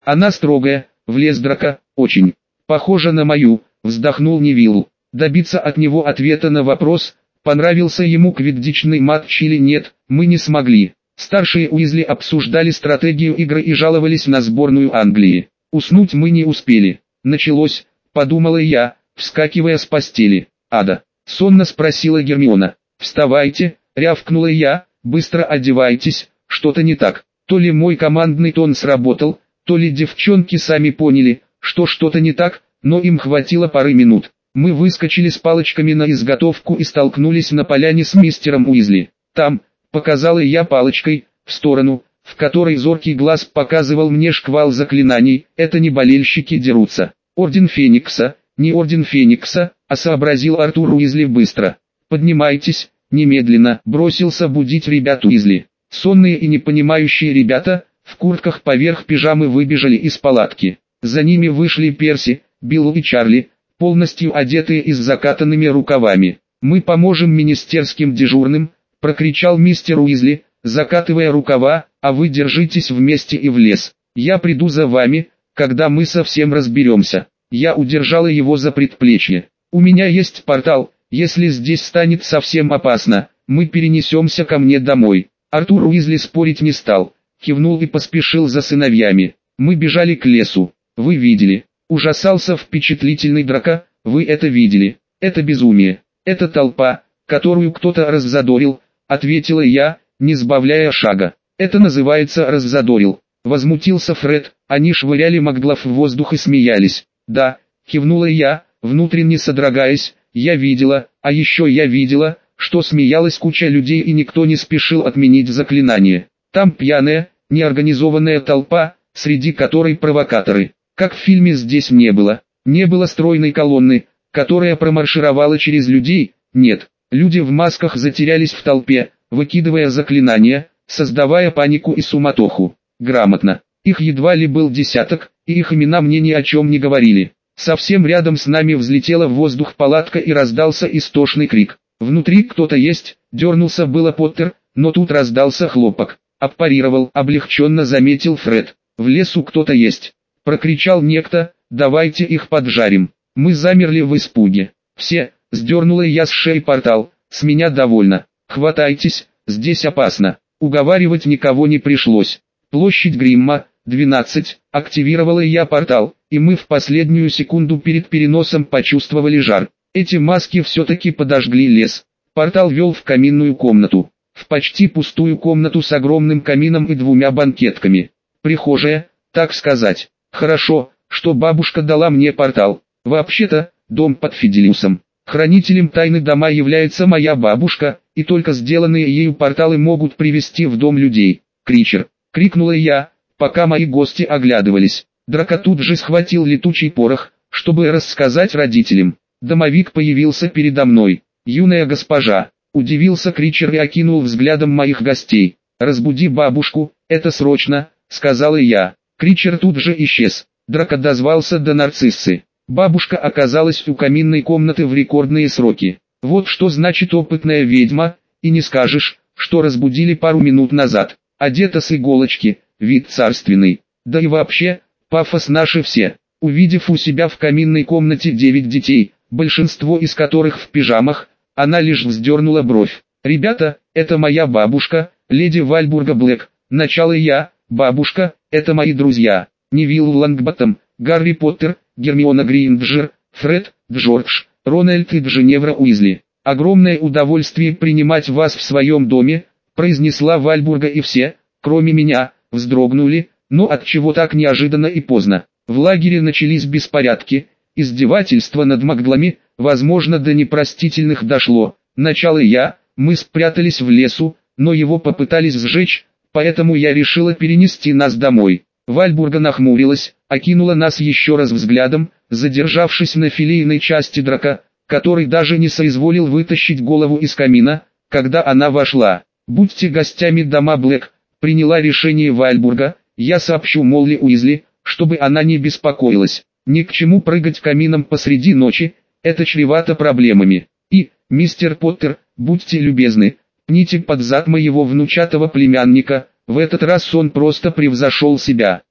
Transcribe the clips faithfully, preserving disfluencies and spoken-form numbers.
Она строгая, влез Драко, очень. Похожа на мою, вздохнул Невилл. Добиться от него ответа на вопрос, понравился ему квиддичный матч или нет, мы не смогли. Старшие Уизли обсуждали стратегию игры и жаловались на сборную Англии. Уснуть мы не успели. Началось, подумала я, вскакивая с постели. «Ада?» — сонно спросила Гермиона. «Вставайте», — рявкнула я, «быстро одевайтесь, что-то не так». То ли мой командный тон сработал, то ли девчонки сами поняли, что что-то не так, но им хватило пары минут. Мы выскочили с палочками на изготовку и столкнулись на поляне с мистером Уизли. Там, показала я палочкой, в сторону, в которой зоркий глаз показывал мне шквал заклинаний, это не болельщики дерутся. Орден Феникса, не Орден Феникса, а сообразил Артур Уизли быстро. «Поднимайтесь, немедленно», бросился будить ребят Уизли. Сонные и непонимающие ребята, в куртках поверх пижамы выбежали из палатки. За ними вышли Перси, Билл и Чарли, полностью одетые и с закатанными рукавами. «Мы поможем министерским дежурным», — прокричал мистер Уизли, закатывая рукава, «а вы держитесь вместе и в лес. Я приду за вами, когда мы совсем разберемся». Я удержала его за предплечье. «У меня есть портал, если здесь станет совсем опасно, мы перенесемся ко мне домой». Артур Уизли спорить не стал, кивнул и поспешил за сыновьями. Мы бежали к лесу. «Вы видели?» — ужасался впечатлительный Драко, «вы это видели? Это безумие. Это толпа, которую кто-то раззадорил», — ответила я, не сбавляя шага. «Это называется раззадорил», — возмутился Фред, они швыряли маглов в воздух и смеялись. «Да», — кивнула я, внутренне содрогаясь, «я видела, а еще я видела, что смеялась куча людей и никто не спешил отменить заклинание. Там пьяная, неорганизованная толпа, среди которой провокаторы. Как в фильме здесь не было. Не было стройной колонны, которая промаршировала через людей, нет. Люди в масках затерялись в толпе, выкидывая заклинания, создавая панику и суматоху. Грамотно. Их едва ли был десяток, и их имена мне ни о чем не говорили. Совсем рядом с нами взлетела в воздух палатка и раздался истошный крик. «Внутри кто-то есть», дернулся было Поттер, но тут раздался хлопок. «Аппарировал», облегченно заметил Фред. «В лесу кто-то есть», прокричал некто, «давайте их поджарим». Мы замерли в испуге. «Все», сдернула я с шеи портал, «с меня довольно. Хватайтесь, здесь опасно». Уговаривать никого не пришлось. Площадь Гримма, двенадцать, активировала я портал, и мы в последнюю секунду перед переносом почувствовали жар. Эти маски все-таки подожгли лес. Портал вел в каминную комнату. В почти пустую комнату с огромным камином и двумя банкетками. Прихожая, так сказать. Хорошо, что бабушка дала мне портал. Вообще-то, дом под Фиделиусом. Хранителем тайны дома является моя бабушка, и только сделанные ею порталы могут привести в дом людей. «Кричер!» — крикнула я, пока мои гости оглядывались. Драко тут же схватил летучий порох, чтобы рассказать родителям. Домовик появился передо мной. «Юная госпожа!» — удивился Кричер и окинул взглядом моих гостей. «Разбуди бабушку, это срочно!» — сказала я. Кричер тут же исчез. Драко дозвался до нарциссы. Бабушка оказалась у каминной комнаты в рекордные сроки. Вот что значит опытная ведьма, и не скажешь, что разбудили пару минут назад. Одета с иголочки, вид царственный. Да и вообще, пафос наши все. Увидев у себя в каминной комнате девять детей, большинство из которых в пижамах, она лишь вздернула бровь. «Ребята, это моя бабушка, леди Вальбурга Блэк», начала я, «бабушка, это мои друзья, Невилл Лонгботтом, Гарри Поттер, Гермиона Грейнджер, Фред, Джордж, Рональд и Джиневра Уизли. Огромное удовольствие принимать вас в своем доме», произнесла Вальбурга, и все, кроме меня, вздрогнули, но от чего так неожиданно и поздно. В лагере начались беспорядки, издевательства над маглами, возможно, до непростительных дошло. Начало я, мы спрятались в лесу, но его попытались сжечь, поэтому я решила перенести нас домой. Вальбурга нахмурилась, окинула нас еще раз взглядом, задержавшись на филейной части Драко, который даже не соизволил вытащить голову из камина, когда она вошла. «Будьте гостями дома Блэк», приняла решение Вальбурга, «я сообщу Молли Уизли, чтобы она не беспокоилась. Ни к чему прыгать камином посреди ночи, это чревато проблемами. И, мистер Поттер, будьте любезны, пните под зад моего внучатого племянника». В этот раз он просто превзошел себя.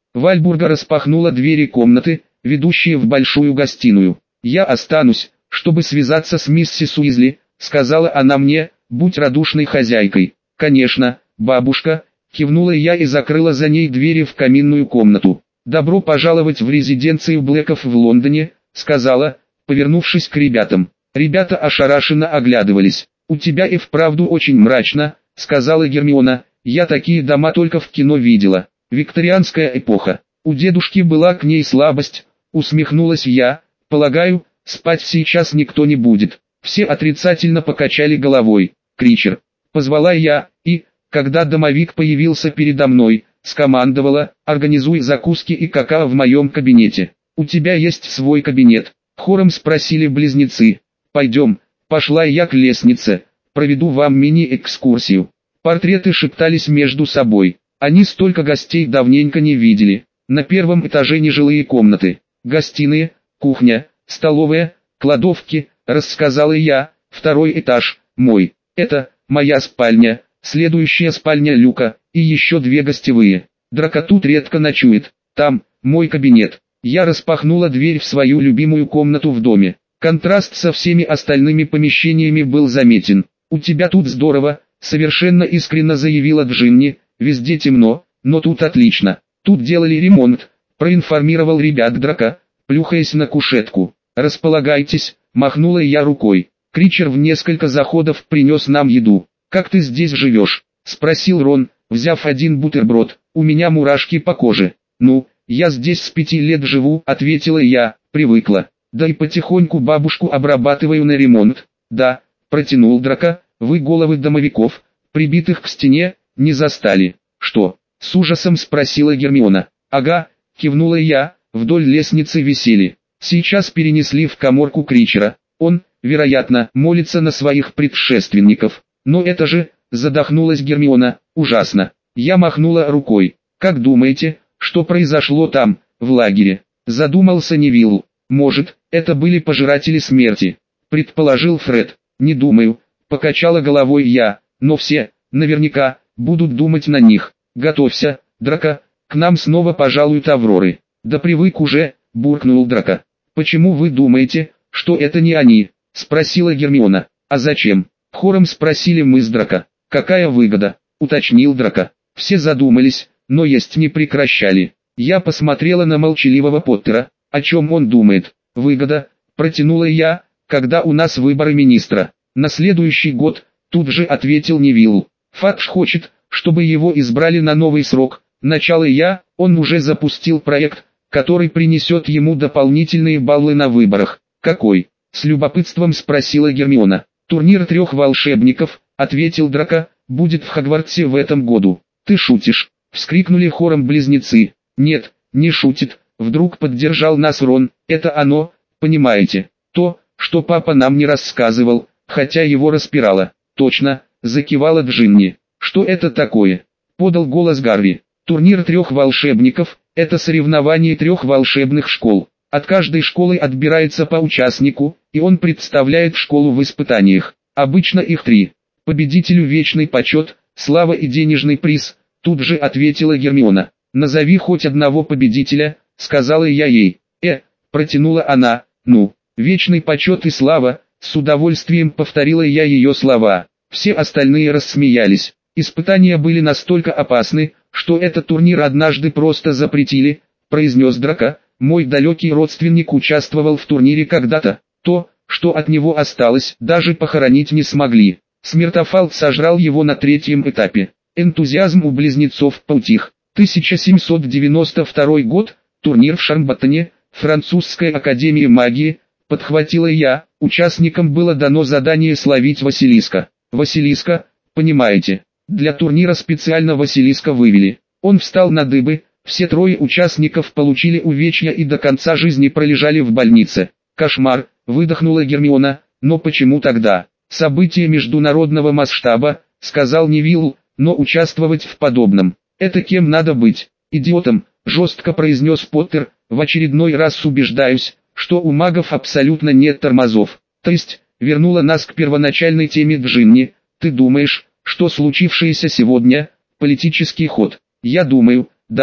Вальбурга распахнула двери комнаты, ведущие в большую гостиную. «Я останусь, чтобы связаться с миссис Уизли», — сказала она мне, — «будь радушной хозяйкой». «Конечно, бабушка», — кивнула я и закрыла за ней двери в каминную комнату. «Добро пожаловать в резиденцию Блэков в Лондоне», — сказала, повернувшись к ребятам. Ребята ошарашенно оглядывались. «У тебя и вправду очень мрачно», — сказала Гермиона, — «я такие дома только в кино видела. Викторианская эпоха. У дедушки была к ней слабость», — усмехнулась я, — «полагаю, спать сейчас никто не будет». Все отрицательно покачали головой. «Кричер», — позвала я, и, когда домовик появился передо мной, скомандовала: «Организуй закуски и какао в моем кабинете». «У тебя есть свой кабинет?» — хором спросили близнецы. «Пойдем», — пошла я к лестнице, — «проведу вам мини-экскурсию». Портреты шептались между собой. Они столько гостей давненько не видели. На первом этаже нежилые комнаты, гостиные, кухня, столовая, кладовки, рассказала я. Второй этаж, мой. Это моя спальня, следующая спальня Люка, и еще две гостевые. Драко тут редко ночует. Там мой кабинет. Я распахнула дверь в свою любимую комнату в доме. Контраст со всеми остальными помещениями был заметен. «У тебя тут здорово», — совершенно искренне заявила Джинни. «Везде темно, но тут отлично. Тут делали ремонт», — проинформировал ребят Драко, плюхаясь на кушетку. «Располагайтесь», — махнула я рукой. «Кричер в несколько заходов принес нам еду». «Как ты здесь живешь?» — спросил Рон, взяв один бутерброд. «У меня мурашки по коже». «Ну, я здесь с пяти лет живу», — ответила я, — «привыкла. Да и потихоньку бабушку обрабатываю на ремонт». «Да», — протянул Драко, — «вы головы домовиков, прибитых к стене, не застали». «Что?» — с ужасом спросила Гермиона. «Ага», — кивнула я, — «вдоль лестницы висели. Сейчас перенесли в каморку Кричера. Он, вероятно, молится на своих предшественников». «Но это же...» — задохнулась Гермиона. «Ужасно». Я махнула рукой. «Как думаете, что произошло там, в лагере?» — задумался Невилл. «Может, это были пожиратели смерти», — предположил Фред. «Не думаю», — покачала головой я, — «но все, наверняка, будут думать на них. Готовься, Драко, к нам снова пожалуют Авроры». «Да привык уже», — буркнул Драко. «Почему вы думаете, что это не они?» — спросила Гермиона. «А зачем?» — хором спросили мы с Драко. «Какая выгода?» — уточнил Драко. Все задумались, но есть не прекращали. Я посмотрела на молчаливого Поттера. «О чем он думает?» «Выгода», — протянула я, — «когда у нас выборы министра». «На следующий год», — тут же ответил Невилл. «Фадж хочет, чтобы его избрали на новый срок». Начало я, он уже запустил проект, который принесет ему дополнительные баллы на выборах. «Какой?» — с любопытством спросила Гермиона. «Турнир трех волшебников», — ответил Драко, — «будет в Хогвартсе в этом году». «Ты шутишь?» — вскрикнули хором близнецы. «Нет, не шутит», — вдруг поддержал нас Рон. «Это оно, понимаете, то, что папа нам не рассказывал, хотя его распирало». «Точно», — закивала Джинни. «Что это такое?» — подал голос Гарри. «Турнир трех волшебников — это соревнование трех волшебных школ. От каждой школы отбирается по участнику, и он представляет школу в испытаниях. Обычно их три. Победителю вечный почет, слава и денежный приз», — тут же ответила Гермиона. «Назови хоть одного победителя», — сказала я ей. «Э», — протянула она, — «ну, вечный почет и слава», — с удовольствием повторила я ее слова. Все остальные рассмеялись. «Испытания были настолько опасны, что этот турнир однажды просто запретили», — произнес Драко. «Мой далекий родственник участвовал в турнире когда-то. То, что от него осталось, даже похоронить не смогли. Смертофал сожрал его на третьем этапе». Энтузиазм у близнецов поутих. тысяча семьсот девяносто второй год, турнир в Шарбаттоне, французская академия магии, подхватила я. Участникам было дано задание словить Василиска. Василиска, понимаете, для турнира специально Василиска вывели. Он встал на дыбы, все трое участников получили увечья и до конца жизни пролежали в больнице. «Кошмар», — выдохнула Гермиона. «Но почему тогда?» «Событие международного масштаба», — сказал Невилл, — «но участвовать в подобном, это кем надо быть? Идиотом», — жестко произнес Поттер. «В очередной раз убеждаюсь, что у магов абсолютно нет тормозов». «То есть», — вернула нас к первоначальной теме Джинни, — «ты думаешь, что случившееся сегодня — политический ход?» «Я думаю, да», —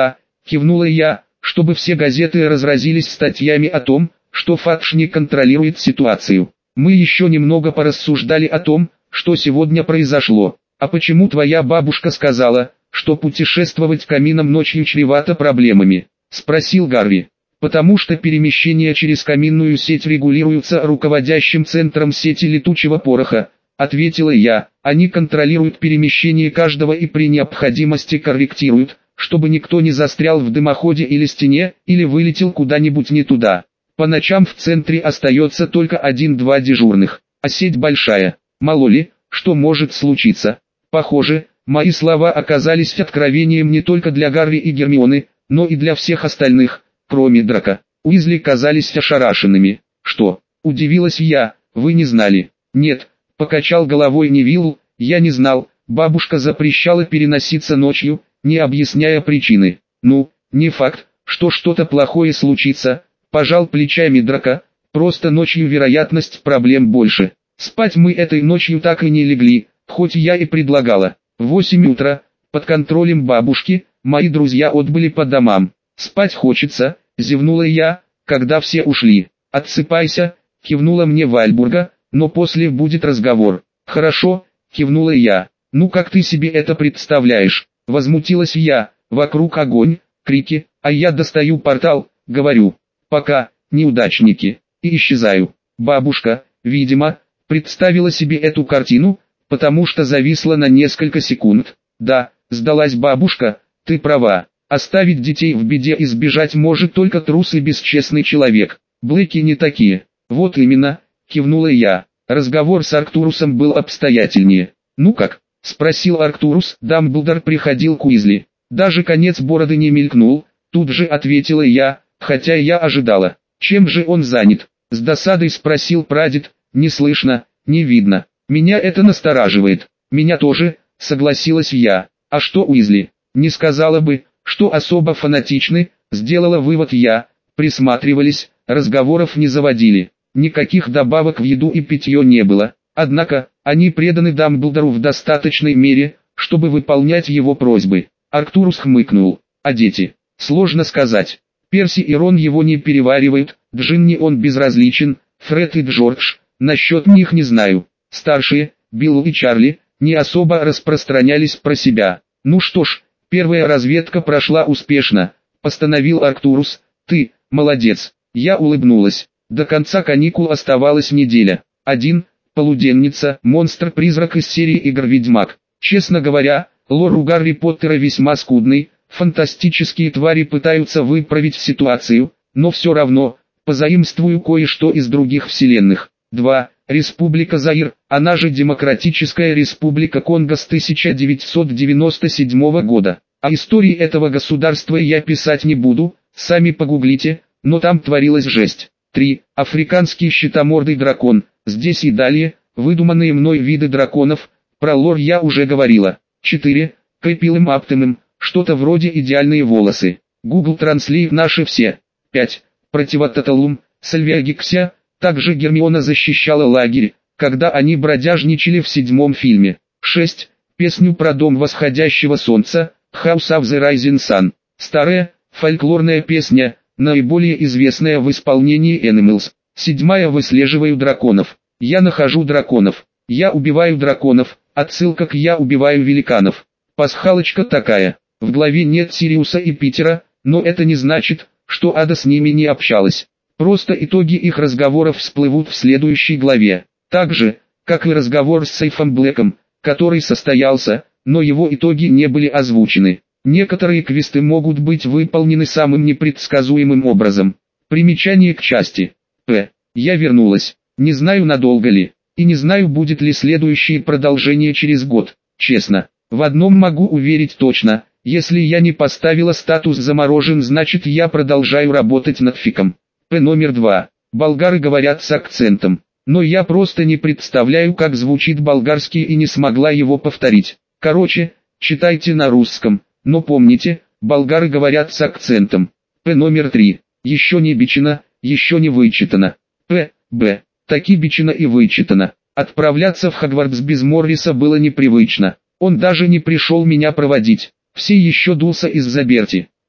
кивнула я, чтобы все газеты разразились статьями о том, что Фадж не контролирует ситуацию. Мы еще немного порассуждали о том, что сегодня произошло. А почему твоя бабушка сказала, что путешествовать камином ночью чревато проблемами? Спросил Гарри. Потому что перемещения через каминную сеть регулируются руководящим центром сети летучего пороха, ответила я. Они контролируют перемещение каждого и при необходимости корректируют, чтобы никто не застрял в дымоходе или стене, или вылетел куда-нибудь не туда. По ночам в центре остается только один-два дежурных, а сеть большая. Мало ли, что может случиться. Похоже, мои слова оказались откровением не только для Гарри и Гермионы, но и для всех остальных, кроме Драка. Уизли казались ошарашенными. Что? Удивилась я, вы не знали? Нет, покачал головой Невилл, я не знал, бабушка запрещала переноситься ночью, не объясняя причины. Ну, не факт, что что-то плохое случится, пожал плечами Драка, просто ночью вероятность проблем больше. Спать мы этой ночью так и не легли, хоть я и предлагала. В восемь утра, под контролем бабушки, мои друзья отбыли по домам. Спать хочется, зевнула я, когда все ушли. Отсыпайся, кивнула мне Вальбурга, но после будет разговор. Хорошо, кивнула я. Ну как ты себе это представляешь? Возмутилась я, вокруг огонь, крики, а я достаю портал, говорю. Пока, неудачники, и исчезаю. Бабушка, видимо, представила себе эту картину, потому что зависла на несколько секунд. Да, сдалась бабушка, ты права. Оставить детей в беде и сбежать может только трус и бесчестный человек. Блэки не такие. Вот именно, кивнула я. Разговор с Арктурусом был обстоятельнее. Ну как? Спросил Арктурус. Дамблдор приходил к Уизли. Даже конец бороды не мелькнул. Тут же ответила я, хотя я ожидала. Чем же он занят? С досадой спросил прадед. Не слышно, не видно. Меня это настораживает. Меня тоже, согласилась я. А что Уизли? Не сказала бы, что особо фанатичны, сделала вывод я. Присматривались, разговоров не заводили. Никаких добавок в еду и питье не было. Однако, они преданы Дамблдору в достаточной мере, чтобы выполнять его просьбы. Арктурус хмыкнул. А дети? Сложно сказать. Перси и Рон его не переваривают, Джинни он безразличен, Фред и Джордж, насчет них не знаю. Старшие, Билл и Чарли, не особо распространялись про себя. Ну что ж, первая разведка прошла успешно, постановил Арктурус. Ты, молодец. Я улыбнулась. До конца каникул оставалась неделя. Один, полуденница, монстр-призрак из серии игр Ведьмак. Честно говоря, лор у Гарри Поттера весьма скудный, фантастические твари пытаются выправить ситуацию, но все равно, позаимствую кое-что из других вселенных. Два. Республика Заир, она же Демократическая Республика Конго с тысяча девятьсот девяносто седьмого года. А истории этого государства я писать не буду, сами погуглите, но там творилась жесть. Три. Африканский щитомордый дракон, здесь и далее, выдуманные мной виды драконов, про лор я уже говорила. Четыре. Кэпилым Аптемым, что-то вроде идеальные волосы. Google Translate наши все. Пять. Противототалум, Сальвиагикся, также Гермиона защищала лагерь, когда они бродяжничали в седьмом фильме. Шесть. Песню про дом восходящего солнца, House of the Rising Sun. Старая, фольклорная песня, наиболее известная в исполнении Animals. Седьмая. Выслеживаю драконов. Я нахожу драконов. Я убиваю драконов, отсылка к «Я убиваю великанов». Пасхалочка такая. В главе нет Сириуса и Питера, но это не значит, что Ада с ними не общалась. Просто итоги их разговоров всплывут в следующей главе. Так же, как и разговор с Сейфом Блэком, который состоялся, но его итоги не были озвучены. Некоторые квесты могут быть выполнены самым непредсказуемым образом. Примечание к части. П. Я вернулась. Не знаю, надолго ли, и не знаю, будет ли следующее продолжение через год. Честно, в одном могу уверить точно, если я не поставила статус заморожен, значит я продолжаю работать над фиком. П. Номер два. Болгары говорят с акцентом, но я просто не представляю, как звучит болгарский и не смогла его повторить. Короче, читайте на русском, но помните, болгары говорят с акцентом. П. Номер три. Еще не бичено, еще не вычитано. П. Б. Таки бичено и вычитано. Отправляться в Хогвартс без Морриса было непривычно. Он даже не пришел меня проводить. Все еще дулся из-за Берти.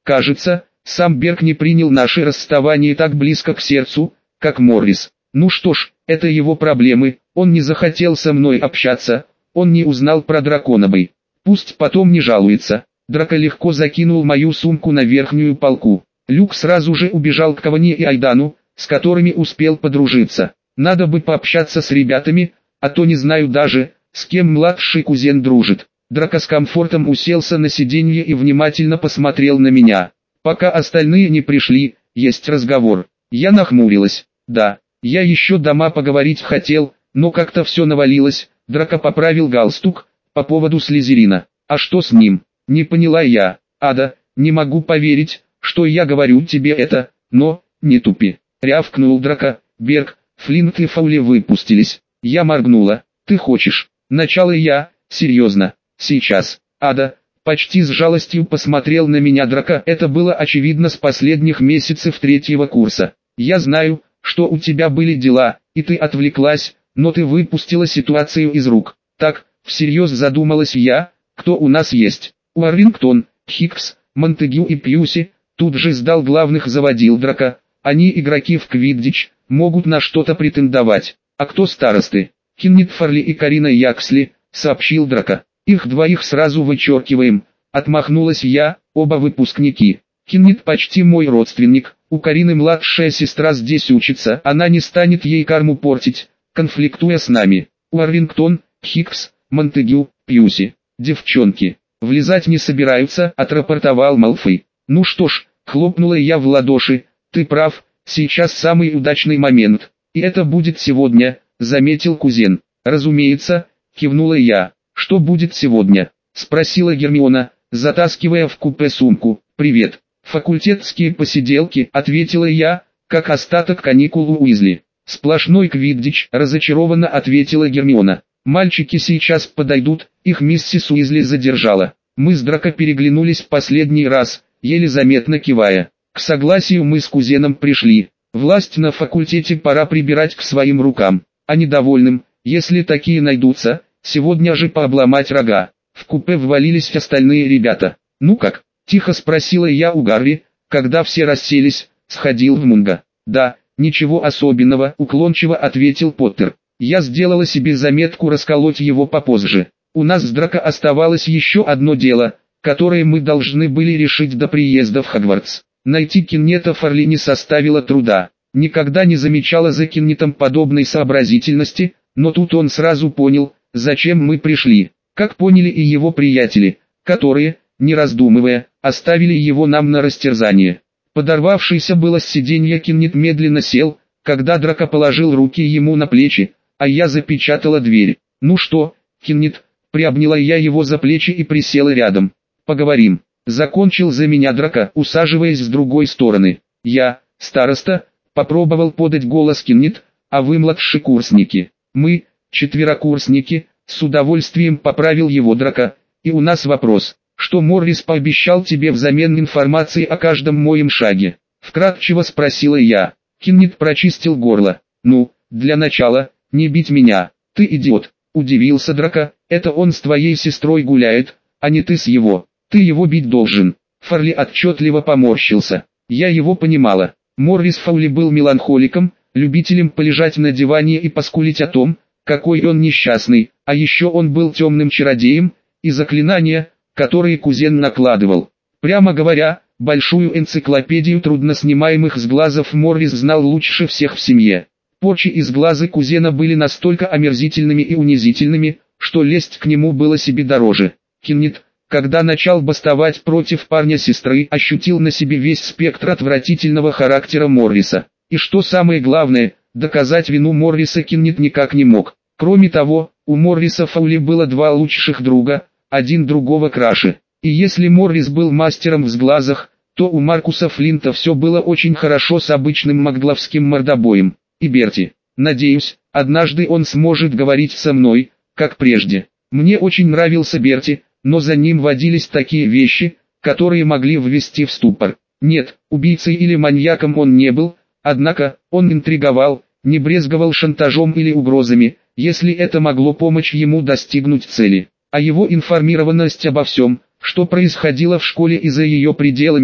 Кажется, сам Берг не принял наше расставание так близко к сердцу, как Моррис. Ну что ж, это его проблемы, он не захотел со мной общаться, он не узнал про драконобой. Пусть потом не жалуется. Драко легко закинул мою сумку на верхнюю полку. Люк сразу же убежал к Кавани и Айдану, с которыми успел подружиться. Надо бы пообщаться с ребятами, а то не знаю даже, с кем младший кузен дружит. Драко с комфортом уселся на сиденье и внимательно посмотрел на меня. Пока остальные не пришли, есть разговор. Я нахмурилась. Да, я еще дома поговорить хотел, но как-то все навалилось. Драко поправил галстук по поводу Слизерина. А что с ним? Не поняла я. Ада, не могу поверить, что я говорю тебе это, но, не тупи. Рявкнул Драко. Берг, Флинт и Фаули выпустились. Я моргнула. Ты хочешь? Начало я, серьезно, сейчас. Ада, почти с жалостью посмотрел на меня Драко. Это было очевидно с последних месяцев третьего курса. Я знаю, что у тебя были дела, и ты отвлеклась, но ты выпустила ситуацию из рук. Так, всерьез задумалась я, кто у нас есть. Уоррингтон, Хикс, Монтегю и Пьюси. Тут же сдал главных заводил Драко. Они игроки в квиддич, могут на что-то претендовать. А кто старосты? Кеннет Фарли и Карина Яксли, сообщил Драко. Их двоих сразу вычеркиваем. Отмахнулась я, оба выпускники. Кеннет почти мой родственник, у Карины младшая сестра здесь учится, она не станет ей карму портить, конфликтуя с нами. Уоррингтон, Хикс, Монтегю, Пьюси. Девчонки, влезать не собираются, отрапортовал Малфой. Ну что ж, хлопнула я в ладоши, ты прав, сейчас самый удачный момент, и это будет сегодня, заметил кузен. Разумеется, кивнула я. Что будет сегодня? Спросила Гермиона, затаскивая в купе сумку. Привет. Факультетские посиделки, ответила я, как остаток каникул у Уизли. Сплошной квиддич, разочарованно ответила Гермиона. Мальчики сейчас подойдут, их миссис Уизли задержала. Мы с Драко переглянулись в последний раз, еле заметно кивая. К согласию мы с кузеном пришли. Власть на факультете пора прибирать к своим рукам. А недовольным, если такие найдутся, сегодня же пообломать рога. В купе ввалились остальные ребята. Ну как? Тихо спросила я у Гарри, когда все расселись. Сходил в Мунго. Да, ничего особенного, уклончиво ответил Поттер. Я сделала себе заметку расколоть его попозже. У нас с Драко оставалось еще одно дело, которое мы должны были решить до приезда в Хогвартс. Найти Кеннета Фарли не составило труда. Никогда не замечала за Кеннетом подобной сообразительности, но тут он сразу понял, зачем мы пришли. Как поняли и его приятели, которые, не раздумывая, оставили его нам на растерзание. Подорвавшийся было с сиденья Кеннет медленно сел, когда Драко положил руки ему на плечи, а я запечатала дверь. «Ну что, Кеннет?» Приобняла я его за плечи и присела рядом. «Поговорим». Закончил за меня Драко, усаживаясь с другой стороны. «Я, староста», попробовал подать голос Кеннет, «а вы младшекурсники». «Мы, четверокурсники», с удовольствием поправил его Драко. «И у нас вопрос, что Моррис пообещал тебе взамен информации о каждом моем шаге?» Вкратчиво спросила я. Кеннет прочистил горло. «Ну, для начала, не бить меня, ты идиот», удивился Драко, «это он с твоей сестрой гуляет, а не ты с его, ты его бить должен». Фарли отчетливо поморщился. Я его понимала. Моррис Фаули был меланхоликом, любителем полежать на диване и поскулить о том, какой он несчастный, а еще он был темным чародеем, и заклинания, которые кузен накладывал. Прямо говоря, большую энциклопедию трудноснимаемых сглазов Моррис знал лучше всех в семье. Порчи и сглазы кузена были настолько омерзительными и унизительными, что лезть к нему было себе дороже. Кеннет, когда начал бастовать против парня сестры, ощутил на себе весь спектр отвратительного характера Морриса. И что самое главное, доказать вину Морриса Кеннет никак не мог. Кроме того, у Морриса Фаули было два лучших друга, один другого краше. И если Моррис был мастером в сглазах, то у Маркуса Флинта все было очень хорошо с обычным магловским мордобоем. И Берти, надеюсь, однажды он сможет говорить со мной, как прежде. Мне очень нравился Берти, но за ним водились такие вещи, которые могли ввести в ступор. Нет, убийцей или маньяком он не был, однако, он интриговал, не брезговал шантажом или угрозами, если это могло помочь ему достигнуть цели. А его информированность обо всем, что происходило в школе и за ее пределами,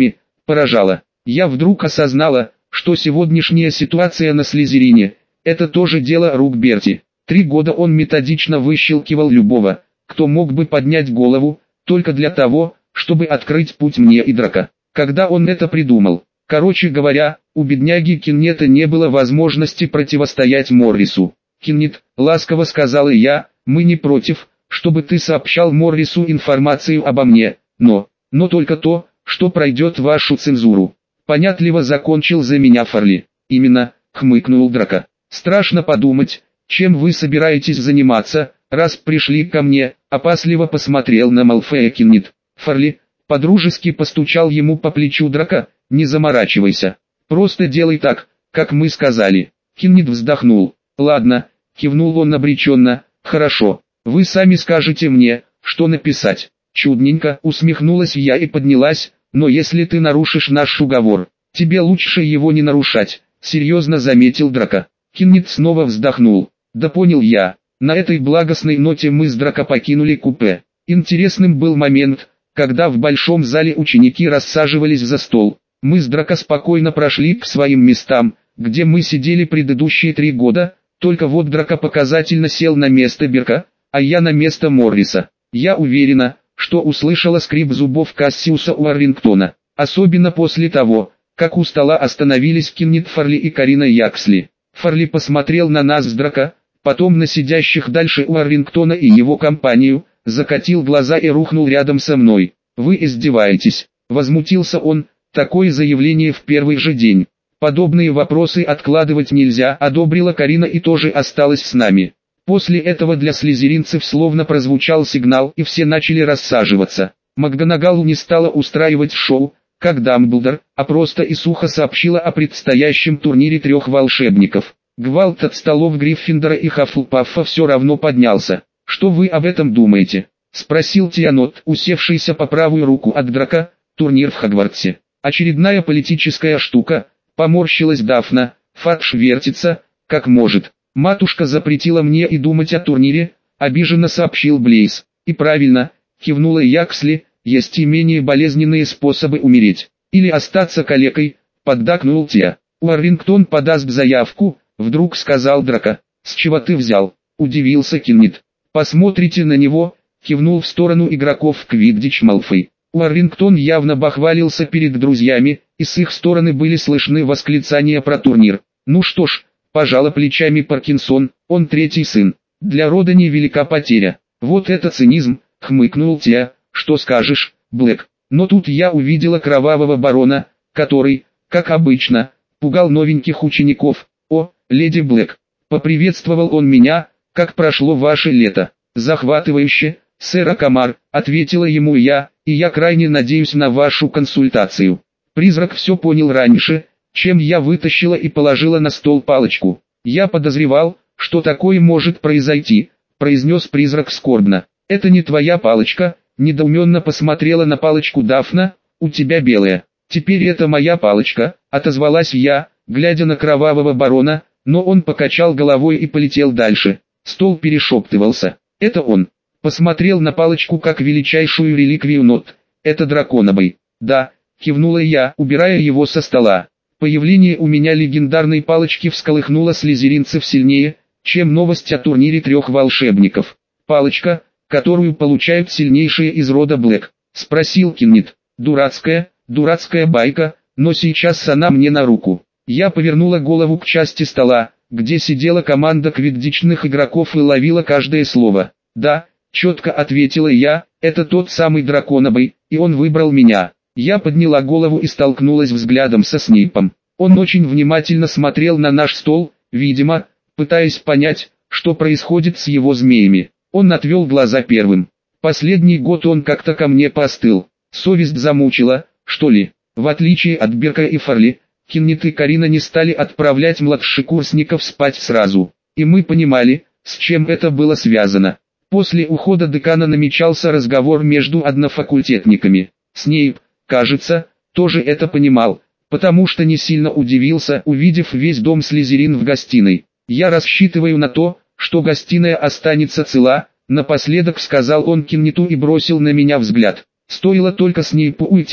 поражало. Я вдруг осознала, что сегодняшняя ситуация на Слизерине – это тоже дело рук Берти. Три года он методично выщелкивал любого, кто мог бы поднять голову, только для того, чтобы открыть путь мне и Драко. Когда он это придумал? Короче говоря, у бедняги Кеннета не было возможности противостоять Моррису. «Кеннет», — ласково сказала я, — «мы не против, чтобы ты сообщал Моррису информацию обо мне, но, но только то, что пройдет вашу цензуру». Понятливо закончил за меня Фарли. «Именно», — хмыкнул Драко. «Страшно подумать, чем вы собираетесь заниматься, раз пришли ко мне», — опасливо посмотрел на Малфоя Кеннет. Фарли подружески постучал ему по плечу. «Драко, не заморачивайся, просто делай так, как мы сказали». Кеннет вздохнул. «Ладно», — кивнул он обреченно, — «хорошо, вы сами скажете мне, что написать». «Чудненько», — усмехнулась я и поднялась, — «но если ты нарушишь наш уговор, тебе лучше его не нарушать», — серьезно заметил Драко. Кеннет снова вздохнул. «Да понял я». На этой благостной ноте мы с Драко покинули купе. Интересным был момент, когда в большом зале ученики рассаживались за стол. Мы с Драко спокойно прошли к своим местам, где мы сидели предыдущие три года, только вот Драко показательно сел на место Берка, а я на место Морриса. Я уверена, что услышала скрип зубов Кассиуса Уоррингтона, особенно после того, как у стола остановились Кеннет Фарли и Карина Яксли. Фарли посмотрел на нас с Драко, потом на сидящих дальше Уоррингтона и его компанию, закатил глаза и рухнул рядом со мной. «Вы издеваетесь?» — возмутился он. «Такое заявление в первый же день. Подобные вопросы откладывать нельзя», — одобрила Карина и тоже осталась с нами. После этого для слизеринцев словно прозвучал сигнал, и все начали рассаживаться. МакГонагал не стала устраивать шоу, как Дамблдор, а просто и сухо сообщила о предстоящем турнире трех волшебников. Гвалт от столов Гриффиндора и Хаффлпаффа все равно поднялся. «Что вы об этом думаете?» — спросил Тианот, усевшийся по правую руку от Драко. «Турнир в Хогвартсе. Очередная политическая штука», — поморщилась Дафна. «Фадж вертится, как может. Матушка запретила мне и думать о турнире», — обиженно сообщил Блейз. «И правильно», — кивнула Яксли, — «есть и менее болезненные способы умереть. Или остаться калекой», — поддакнул Тиа. «Уоррингтон подаст заявку», — вдруг сказал Драко. «С чего ты взял?» — удивился Кеннет. «Посмотрите на него», — кивнул в сторону игроков в Квиддич Малфой. Уоррингтон явно бахвалился перед друзьями, и с их стороны были слышны восклицания про турнир. «Ну что ж», — пожала плечами Паркинсон, — «он третий сын. Для рода невелика потеря». «Вот это цинизм», — хмыкнул Тиа. «Что скажешь, Блэк?» Но тут я увидела кровавого барона, который, как обычно, пугал новеньких учеников. «О, леди Блэк», — поприветствовал он меня, — «как прошло ваше лето?» «Захватывающе, сэр Акамар», — ответила ему я, — «и я крайне надеюсь на вашу консультацию». Призрак все понял раньше, чем я вытащила и положила на стол палочку. «Я подозревал, что такое может произойти», — произнес призрак скорбно. «Это не твоя палочка», — недоуменно посмотрела на палочку Дафна, — «у тебя белая». «Теперь это моя палочка», — отозвалась я, глядя на кровавого барона, но он покачал головой и полетел дальше. Стол перешептывался. «Это он». Посмотрел на палочку как величайшую реликвию Нот. «Это драконобой». «Да», — кивнула я, убирая его со стола. Появление у меня легендарной палочки всколыхнуло слизеринцев сильнее, чем новость о турнире трех волшебников. «Палочка, которую получают сильнейшие из рода Блэк?» — спросил Кеннет. «Дурацкая, дурацкая байка, но сейчас она мне на руку». Я повернула голову к части стола, где сидела команда квиддичных игроков и ловила каждое слово. «Да», — четко ответила я, — «это тот самый драконобой, и он выбрал меня». Я подняла голову и столкнулась взглядом со Снейпом. Он очень внимательно смотрел на наш стол, видимо, пытаясь понять, что происходит с его змеями. Он отвел глаза первым. Последний год он как-то ко мне поостыл. Совесть замучила, что ли. В отличие от Берка и Фарли, Кеннет и Карина не стали отправлять младшекурсников спать сразу. И мы понимали, с чем это было связано. После ухода декана намечался разговор между однофакультетниками. Снейп, кажется, тоже это понимал, потому что не сильно удивился, увидев весь дом Слизерин в гостиной. «Я рассчитываю на то, что гостиная останется цела», — напоследок сказал он Кеннету и бросил на меня взгляд. Стоило только Снейпу уйти,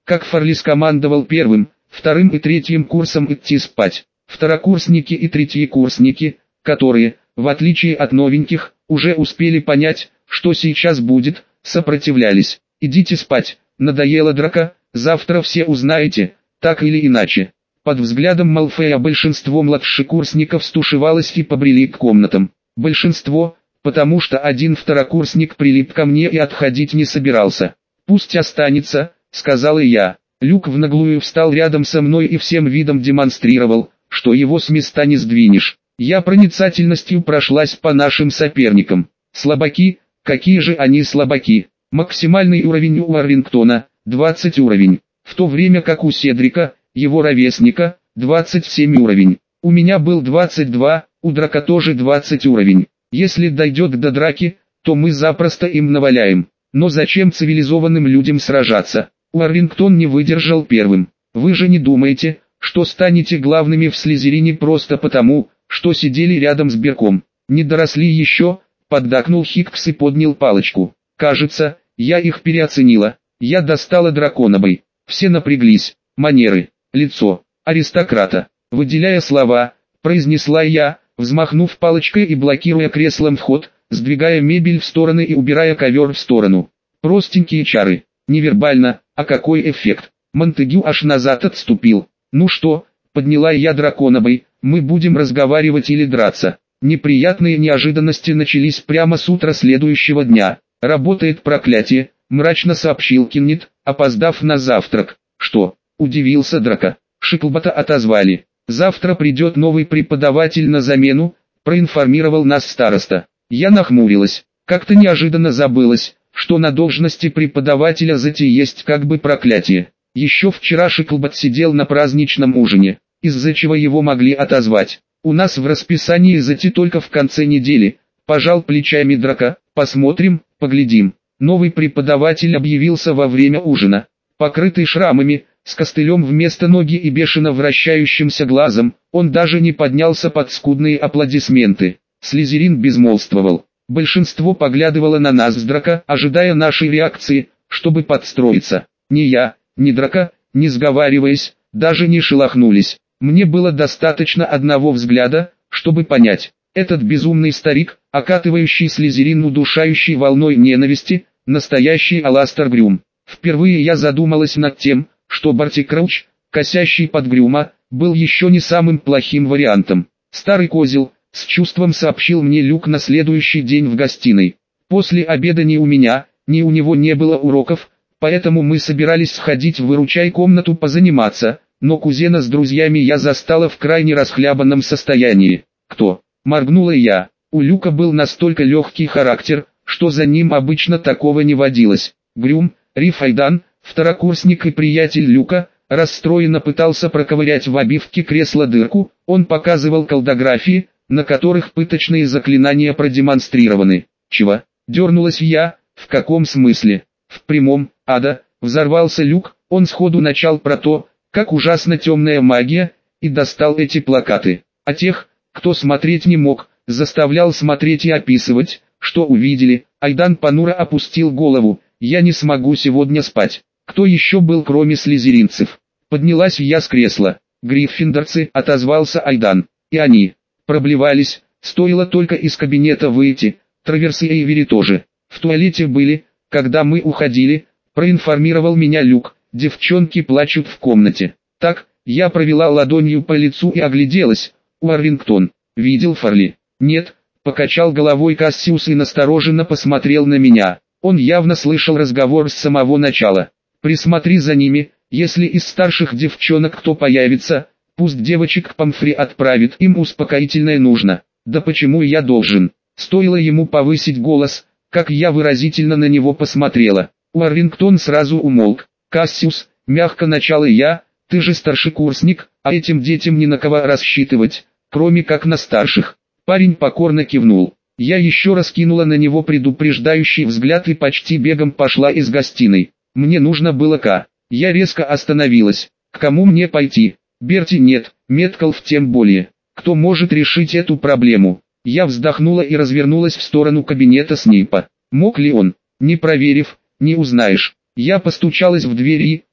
как Фарли скомандовал первым, вторым и третьим курсом идти спать. Второкурсники и третьекурсники, которые, в отличие от новеньких, уже успели понять, что сейчас будет, сопротивлялись. «Идите спать, надоела драка, завтра все узнаете, так или иначе». Под взглядом Малфоя большинство младшекурсников стушевалось и побрели к комнатам. Большинство, потому что один второкурсник прилип ко мне и отходить не собирался. «Пусть останется», — сказал и я. Люк в наглую встал рядом со мной и всем видом демонстрировал, что его с места не сдвинешь. Я проницательностью прошлась по нашим соперникам. Слабаки, какие же они слабаки. Максимальный уровень у Уоррингтона – двадцать уровень, в то время как у Седрика, его ровесника, двадцать семь уровень. У меня был двадцать два, у Драка тоже двадцать уровень. Если дойдет до драки, то мы запросто им наваляем. Но зачем цивилизованным людям сражаться? Уоррингтон не выдержал первым. Вы же не думаете, что станете главными в Слизерине просто потому, что сидели рядом с Берком? Не доросли еще, поддакнул Хиккс и поднял палочку. Кажется, я их переоценила. Я достала драконобой. Все напряглись. Манеры, лицо, аристократа. Выделяя слова, произнесла я, взмахнув палочкой и блокируя креслом вход, сдвигая мебель в стороны и убирая ковер в сторону. Простенькие чары. Невербально, а какой эффект. Монтегю аж назад отступил. Ну что, подняла я драконобой, мы будем разговаривать или драться. Неприятные неожиданности начались прямо с утра следующего дня. Работает проклятие, мрачно сообщил Кеннет, опоздав на завтрак. Что? Удивился Драка. Шиклбота отозвали. Завтра придет новый преподаватель на замену, проинформировал нас староста. Я нахмурилась. Как-то неожиданно забылось, что на должности преподавателя Зати есть как бы проклятие. Еще вчера Шиклбот сидел на праздничном ужине, из-за чего его могли отозвать. У нас в расписании Зати только в конце недели. Пожал плечами Драка. Посмотрим, поглядим. Новый преподаватель объявился во время ужина. Покрытый шрамами, с костылем вместо ноги и бешено вращающимся глазом, он даже не поднялся под скудные аплодисменты. Слизерин безмолвствовал. Большинство поглядывало на нас с Драка, ожидая нашей реакции, чтобы подстроиться. Ни я, ни Драка, не сговариваясь, даже не шелохнулись. Мне было достаточно одного взгляда, чтобы понять. Этот безумный старик, окатывающий Слизерин удушающей волной ненависти, настоящий Аластер Грюм. Впервые я задумалась над тем, что Барти Крауч, косящий под Грюма, был еще не самым плохим вариантом. Старый козел, с чувством сообщил мне Люк на следующий день в гостиной. После обеда ни у меня, ни у него не было уроков, поэтому мы собирались сходить в выручай комнату позаниматься, но кузена с друзьями я застала в крайне расхлябанном состоянии. Кто? Моргнула я. У Люка был настолько легкий характер, что за ним обычно такого не водилось. Грюм, Риф Айдан, второкурсник и приятель Люка, расстроенно пытался проковырять в обивке кресла дырку, он показывал колдографии, на которых пыточные заклинания продемонстрированы. Чего? Дернулась я, в каком смысле? В прямом, ада, взорвался Люк, он сходу начал про то, как ужасна темная магия, и достал эти плакаты. А тех, кто смотреть не мог, заставлял смотреть и описывать, что увидели. Айдан понуро опустил голову. Я не смогу сегодня спать. Кто еще был кроме слизеринцев? Поднялась я с кресла. Гриффиндорцы, отозвался Айдан. И они проблевались, стоило только из кабинета выйти. Траверсы и Эйвери тоже. В туалете были, когда мы уходили, проинформировал меня Люк. Девчонки плачут в комнате. Так, я провела ладонью по лицу и огляделась. Уоррингтон. Видел Фарли? Нет, покачал головой Кассиус и настороженно посмотрел на меня. Он явно слышал разговор с самого начала. Присмотри за ними, если из старших девчонок кто появится, пусть девочек Памфри отправит, им успокоительное нужно. Да почему я должен? Стоило ему повысить голос, как я выразительно на него посмотрела. Уоррингтон сразу умолк. Кассиус, мягко начала я, ты же старшекурсник, а этим детям ни на кого рассчитывать, кроме как на старших. Парень покорно кивнул. Я еще раз кинула на него предупреждающий взгляд и почти бегом пошла из гостиной. Мне нужно было К. Я резко остановилась. К кому мне пойти? Берти нет, Меткалф тем более. Кто может решить эту проблему? Я вздохнула и развернулась в сторону кабинета Снейпа. Мог ли он? Не проверив, не узнаешь. Я постучалась в дверь и,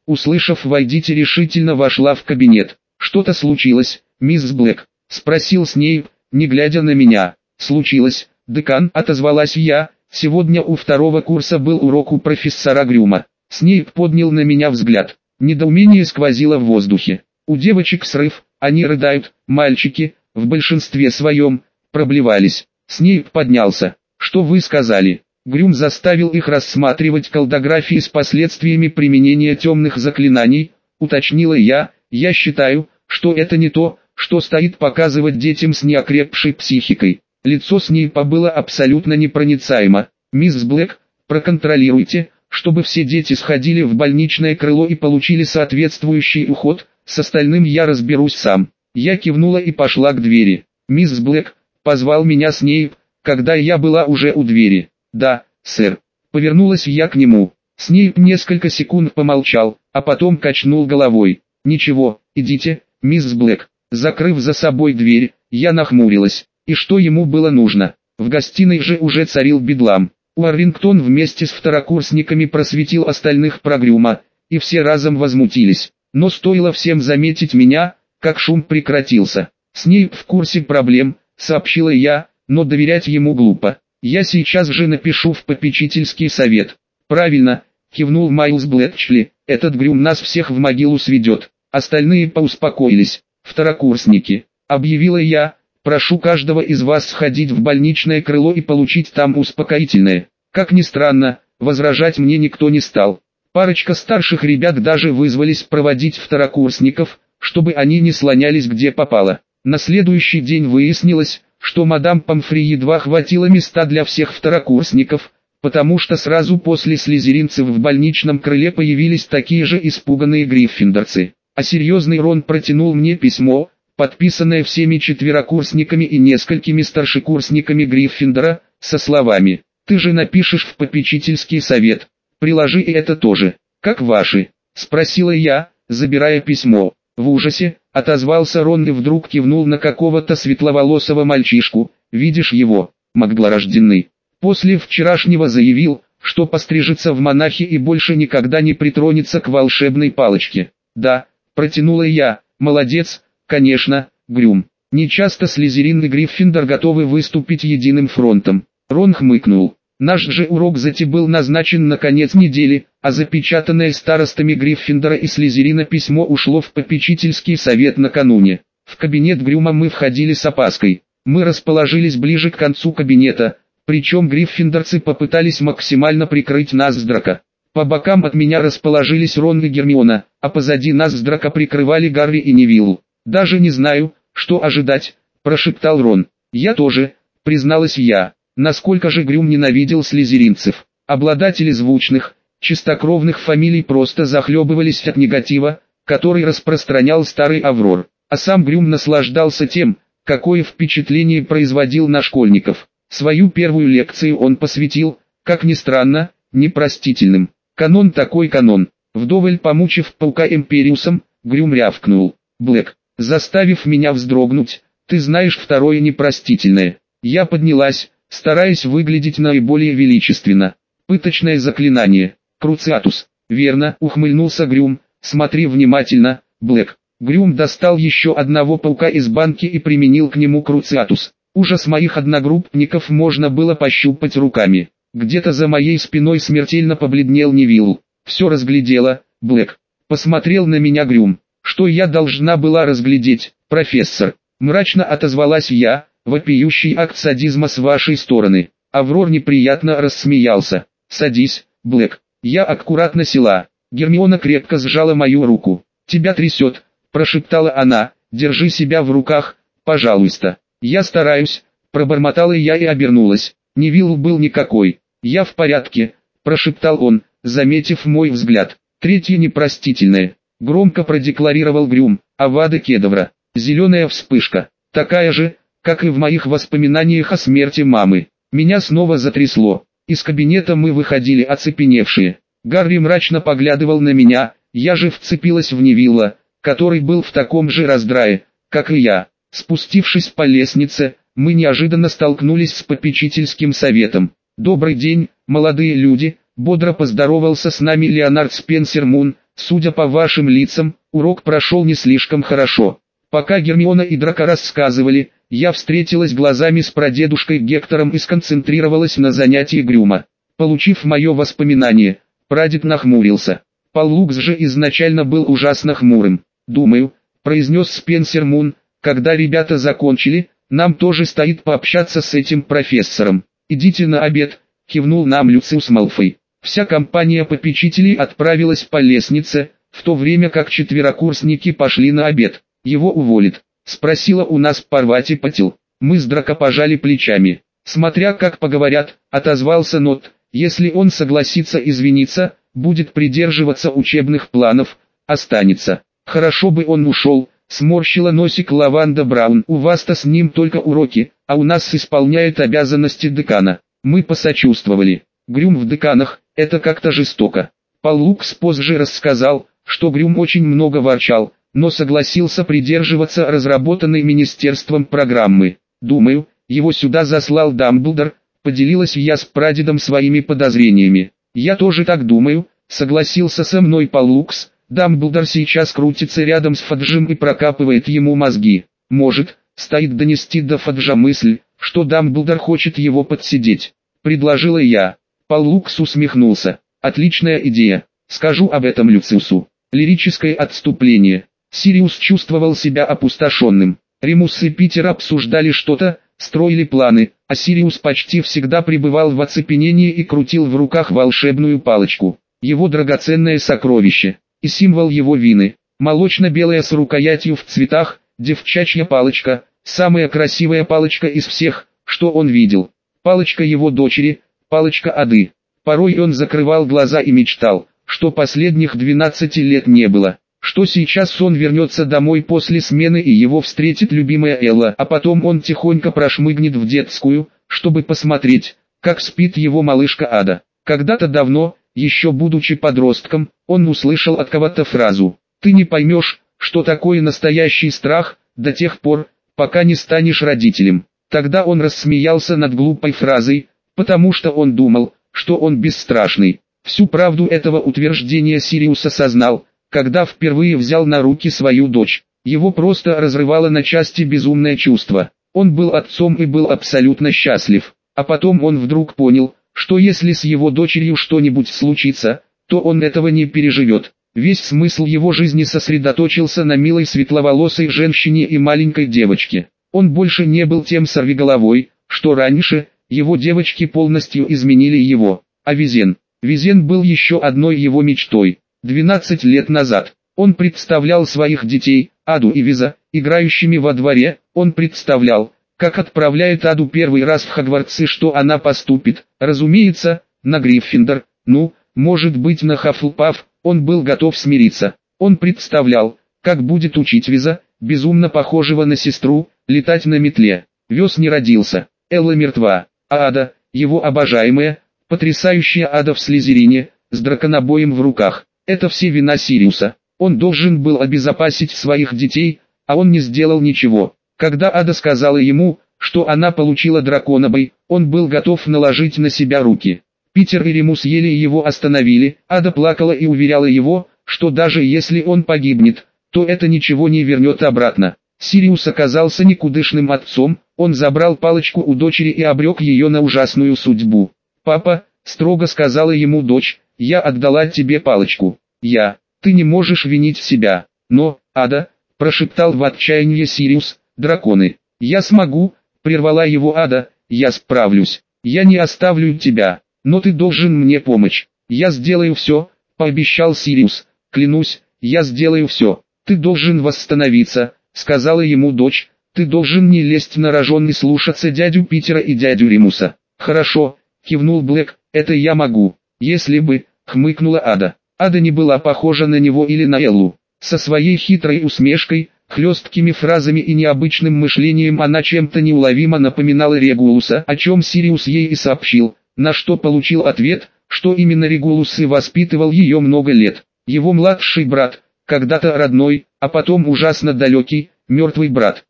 услышав «войдите», решительно вошла в кабинет. «Что-то случилось, мисс Блэк?» — спросил Снейп, не глядя на меня. «Случилось, декан», — отозвалась я, — «сегодня у второго курса был урок у профессора Грюма». Снейп поднял на меня взгляд. Недоумение сквозило в воздухе. «У девочек срыв, они рыдают, мальчики, в большинстве своем, проблевались». Снейп поднялся. «Что вы сказали?» Грюм заставил их рассматривать колдографии с последствиями применения темных заклинаний, уточнила я. «Я считаю, что это не то, что стоит показывать детям с неокрепшей психикой». Лицо Снейпа было абсолютно непроницаемо. «Мисс Блэк, проконтролируйте, чтобы все дети сходили в больничное крыло и получили соответствующий уход, с остальным я разберусь сам». Я кивнула и пошла к двери. «Мисс Блэк», — позвал меня Снейп, когда я была уже у двери. «Да, сэр». Повернулась я к нему. Снейп несколько секунд помолчал, а потом качнул головой. «Ничего, идите, мисс Блэк». Закрыв за собой дверь, я нахмурилась. И что ему было нужно? В гостиной же уже царил бедлам. Уоррингтон вместе с второкурсниками просветил остальных про Грюма, и все разом возмутились. Но стоило всем заметить меня, как шум прекратился. «Снейп в курсе проблем», — сообщила я, — «но доверять ему глупо. Я сейчас же напишу в попечительский совет». «Правильно», — кивнул Майлз Блэкчли, — «этот Грюм нас всех в могилу сведет». Остальные поуспокоились. «Второкурсники», — объявила я, — «прошу каждого из вас сходить в больничное крыло и получить там успокоительное». Как ни странно, возражать мне никто не стал. Парочка старших ребят даже вызвались проводить второкурсников, чтобы они не слонялись где попало. На следующий день выяснилось, что мадам Помфри едва хватило места для всех второкурсников, потому что сразу после слизеринцев в больничном крыле появились такие же испуганные гриффиндорцы. А серьезный Рон протянул мне письмо, подписанное всеми четверокурсниками и несколькими старшекурсниками Гриффиндора, со словами: «Ты же напишешь в попечительский совет, приложи и это тоже». «Как ваши?» — спросила я, забирая письмо. В ужасе отозвался Рон и вдруг кивнул на какого-то светловолосого мальчишку. «Видишь его, маглорожденный? После вчерашнего заявил, что пострижется в монахи и больше никогда не притронется к волшебной палочке». «Да», — протянула я, — «молодец, конечно, Грюм. Нечасто Слизерин и Гриффиндор готовы выступить единым фронтом». Рон хмыкнул. Наш же урок зати был назначен на конец недели, а запечатанное старостами Гриффиндора и Слизерина письмо ушло в попечительский совет накануне. В кабинет Грюма мы входили с опаской. Мы расположились ближе к концу кабинета, причем гриффиндорцы попытались максимально прикрыть нас с Драко. По бокам от меня расположились Рон и Гермиона, а позади нас с Драко прикрывали Гарри и Невиллу. «Даже не знаю, что ожидать», – прошептал Рон. «Я тоже», – призналась я. Насколько же Грюм ненавидел слизеринцев. Обладатели звучных, чистокровных фамилий просто захлебывались от негатива, который распространял старый Аврор. А сам Грюм наслаждался тем, какое впечатление производил на школьников. Свою первую лекцию он посвятил, как ни странно, непростительным. Канон такой канон. Вдоволь помучив паука Эмпериусом, Грюм рявкнул: «Блэк», заставив меня вздрогнуть, «ты знаешь второе непростительное». Я поднялась, стараясь выглядеть наиболее величественно. «Пыточное заклинание. Круциатус». «Верно», — ухмыльнулся Грюм, — «смотри внимательно, Блэк». Грюм достал еще одного паука из банки и применил к нему Круциатус. Ужас моих одногруппников можно было пощупать руками. Где-то за моей спиной смертельно побледнел Невилл. «Все разглядела, Блэк». Посмотрел на меня Грюм. «Что я должна была разглядеть, профессор?» Мрачно отозвалась я. «Вопиющий акт садизма с вашей стороны». Аврор неприятно рассмеялся. «Садись, Блэк». Я аккуратно села. Гермиона крепко сжала мою руку. «Тебя трясет», – прошептала она, – «держи себя в руках, пожалуйста». «Я стараюсь», – пробормотала я и обернулась. Невилл был никакой. «Я в порядке», – прошептал он, заметив мой взгляд. «Третье непростительное», – громко продекларировал Грюм. «Авада Кедавра». Зеленая вспышка. Такая же, как и в моих воспоминаниях о смерти мамы. Меня снова затрясло. Из кабинета мы выходили оцепеневшие. Гарри мрачно поглядывал на меня, я же вцепилась в Невилла, который был в таком же раздрае, как и я. Спустившись по лестнице, мы неожиданно столкнулись с попечительским советом. «Добрый день, молодые люди», — бодро поздоровался с нами Леонард Спенсер Мун, Судя по вашим лицам, урок прошел не слишком хорошо. Пока Гермиона и Драко рассказывали, я встретилась глазами с прадедушкой Гектором и сконцентрировалась на занятии Грюма. Получив мое воспоминание, прадед нахмурился. Паллукс же изначально был ужасно хмурым. «Думаю», — произнес Спенсер Мун, — «когда ребята закончили, нам тоже стоит пообщаться с этим профессором. Идите на обед», — кивнул нам Люциус Малфой. Вся компания попечителей отправилась по лестнице, в то время как четверокурсники пошли на обед. «Его уволят?» — спросила у нас Парвати Патил. Мы с Драко пожали плечами. «Смотря как поговорят», — отозвался Нот. «Если он согласится извиниться, будет придерживаться учебных планов, останется. Хорошо бы он ушел», — сморщила носик Лаванда Браун. «У вас-то с ним только уроки, а у нас исполняет обязанности декана». Мы посочувствовали. Грюм в деканах — это как-то жестоко. Паллукс позже рассказал, что Грюм очень много ворчал, но согласился придерживаться разработанной министерством программы. «Думаю, его сюда заслал Дамблдор», — поделилась я с прадедом своими подозрениями. «Я тоже так думаю», — согласился со мной Паллукс. «Дамблдор сейчас крутится рядом с Фаджем и прокапывает ему мозги. Может, стоит донести до Фаджа мысль, что Дамблдор хочет его подсидеть», — предложила я. Паллукс усмехнулся. «Отличная идея. Скажу об этом Люциусу». Лирическое отступление. Сириус чувствовал себя опустошенным. Ремус и Питер обсуждали что-то, строили планы, а Сириус почти всегда пребывал в оцепенении и крутил в руках волшебную палочку. Его драгоценное сокровище и символ его вины. Молочно-белая с рукоятью в цветах, девчачья палочка, самая красивая палочка из всех, что он видел. Палочка его дочери, палочка Ады. Порой он закрывал глаза и мечтал, что последних двенадцати лет не было. Что сейчас он вернется домой после смены и его встретит любимая Элла, а потом он тихонько прошмыгнет в детскую, чтобы посмотреть, как спит его малышка Ада. Когда-то давно, еще будучи подростком, он услышал от кого-то фразу: «Ты не поймешь, что такое настоящий страх, до тех пор, пока не станешь родителем». Тогда он рассмеялся над глупой фразой, потому что он думал, что он бесстрашный. Всю правду этого утверждения Сириус осознал, когда впервые взял на руки свою дочь. Его просто разрывало на части безумное чувство. Он был отцом и был абсолютно счастлив. А потом он вдруг понял, что если с его дочерью что-нибудь случится, то он этого не переживет. Весь смысл его жизни сосредоточился на милой светловолосой женщине и маленькой девочке. Он больше не был тем сорвиголовой, что раньше. Его девочки полностью изменили его. А Визен? Визен был еще одной его мечтой. двенадцать лет назад он представлял своих детей, Аду и Виза, играющими во дворе. Он представлял, как отправляет Аду первый раз в Хогвартс и что она поступит, разумеется, на Гриффиндор, ну, может быть на Хафлпаф. Он был готов смириться. Он представлял, как будет учить Виза, безумно похожего на сестру, летать на метле. Вёс не родился, Элла мертва, а Ада, его обожаемая, потрясающая Ада в Слизерине, с драконобоем в руках. Это все вина Сириуса. Он должен был обезопасить своих детей, а он не сделал ничего. Когда Ада сказала ему, что она получила драконобой, он был готов наложить на себя руки. Питер и Ремус еле его остановили. Ада плакала и уверяла его, что даже если он погибнет, то это ничего не вернет обратно. Сириус оказался никудышным отцом. Он забрал палочку у дочери и обрек ее на ужасную судьбу. «Папа», — строго сказала ему дочь, — «я отдала тебе палочку. Я, ты не можешь винить себя». «Но, Ада», — прошептал в отчаянии Сириус, — «драконы». «Я смогу», — прервала его Ада, — «я справлюсь. Я не оставлю тебя, но ты должен мне помочь». «Я сделаю все», — пообещал Сириус, — «клянусь, я сделаю все». «Ты должен восстановиться», — сказала ему дочь, — «ты должен не лезть на рожон и слушаться дядю Питера и дядю Ремуса». «Хорошо», — кивнул Блэк, — «это я могу». «Если бы», — хмыкнула Ада. Ада не была похожа на него или на Эллу. Со своей хитрой усмешкой, хлесткими фразами и необычным мышлением она чем-то неуловимо напоминала Регулуса, о чем Сириус ей и сообщил, на что получил ответ, что именно Регулус и воспитывал ее много лет. Его младший брат, когда-то родной, а потом ужасно далекий, мертвый брат.